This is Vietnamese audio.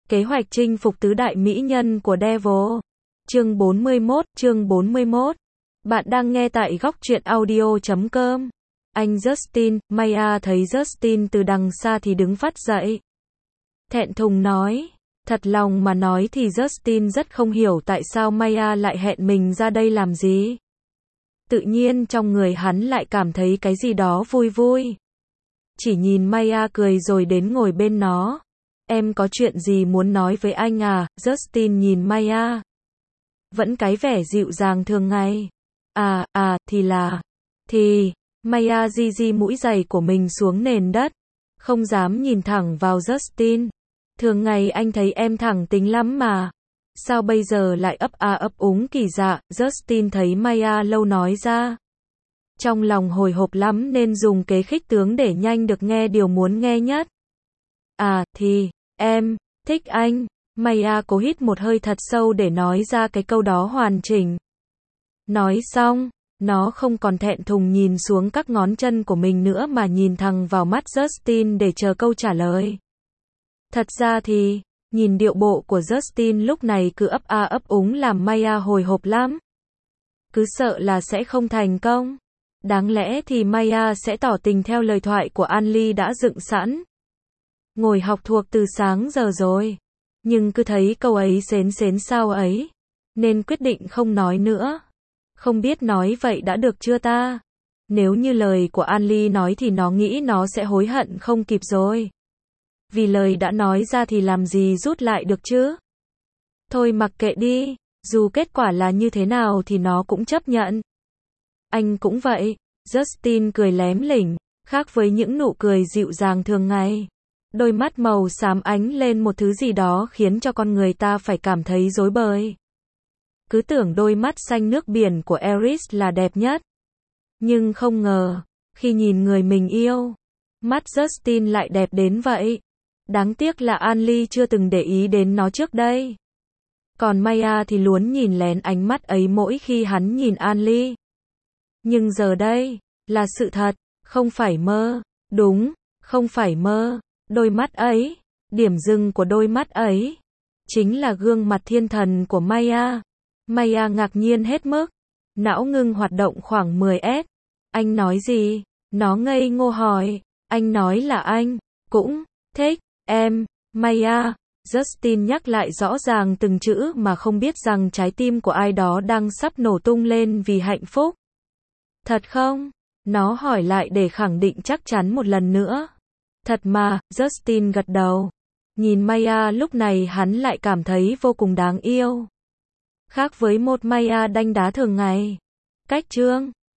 Kế hoạch chinh phục tứ đại mỹ nhân của Devil. Chương 41. Bạn đang nghe tại góc truyện audio.com. Anh Justin, Maya thấy Justin từ đằng xa thì đứng phát dậy. Thẹn thùng nói. Thật lòng mà nói thì Justin rất không hiểu tại sao Maya lại hẹn mình ra đây làm gì. Tự nhiên trong người hắn lại cảm thấy cái gì đó vui vui. Chỉ nhìn Maya cười rồi đến ngồi bên nó. Em có chuyện gì muốn nói với anh à? Justin nhìn Maya. Vẫn cái vẻ dịu dàng thường ngày. Thì, Maya di mũi giày của mình xuống nền đất. Không dám nhìn thẳng vào Justin. Thường ngày anh thấy em thẳng tính lắm mà. Sao bây giờ lại ấp úng kỳ lạ? Justin thấy Maya lâu nói ra. Trong lòng hồi hộp lắm nên dùng kế khích tướng để nhanh được nghe điều muốn nghe nhất. Thì, em, thích anh. Maya cố hít một hơi thật sâu để nói ra cái câu đó hoàn chỉnh. Nói xong, nó không còn thẹn thùng nhìn xuống các ngón chân của mình nữa mà nhìn thẳng vào mắt Justin để chờ câu trả lời. Thật ra thì, nhìn điệu bộ của Justin lúc này cứ ấp úng làm Maya hồi hộp lắm. Cứ sợ là sẽ không thành công. Đáng lẽ thì Maya sẽ tỏ tình theo lời thoại của Anly đã dựng sẵn. Ngồi học thuộc từ sáng giờ rồi. Nhưng cứ thấy câu ấy xến sao ấy. Nên quyết định không nói nữa. Không biết nói vậy đã được chưa ta? Nếu như lời của Anly nói thì nó nghĩ nó sẽ hối hận không kịp rồi. Vì lời đã nói ra thì làm gì rút lại được chứ? Thôi mặc kệ đi. Dù kết quả là như thế nào thì nó cũng chấp nhận. Anh cũng vậy. Justin cười lém lỉnh. Khác với những nụ cười dịu dàng thường ngày. Đôi mắt màu xám ánh lên một thứ gì đó khiến cho con người ta phải cảm thấy rối bời. Cứ tưởng đôi mắt xanh nước biển của Eris là đẹp nhất. Nhưng không ngờ, khi nhìn người mình yêu, mắt Justin lại đẹp đến vậy. Đáng tiếc là Anly chưa từng để ý đến nó trước đây. Còn Maya thì luôn nhìn lén ánh mắt ấy mỗi khi hắn nhìn Anly. Nhưng giờ đây, là sự thật, không phải mơ. Đúng, không phải mơ. Đôi mắt ấy, điểm dừng của đôi mắt ấy, chính là gương mặt thiên thần của Maya. Maya ngạc nhiên hết mức. Não ngưng hoạt động khoảng 10s. Anh nói gì? Nó ngây ngô hỏi. Anh nói là anh cũng thích em, Maya. Justin nhắc lại rõ ràng từng chữ mà không biết rằng trái tim của ai đó đang sắp nổ tung lên vì hạnh phúc. Thật không? Nó hỏi lại để khẳng định chắc chắn một lần nữa. Thật mà, Justin gật đầu. Nhìn Maya lúc này hắn lại cảm thấy vô cùng đáng yêu. Khác với một Maya đanh đá thường ngày. Cách chương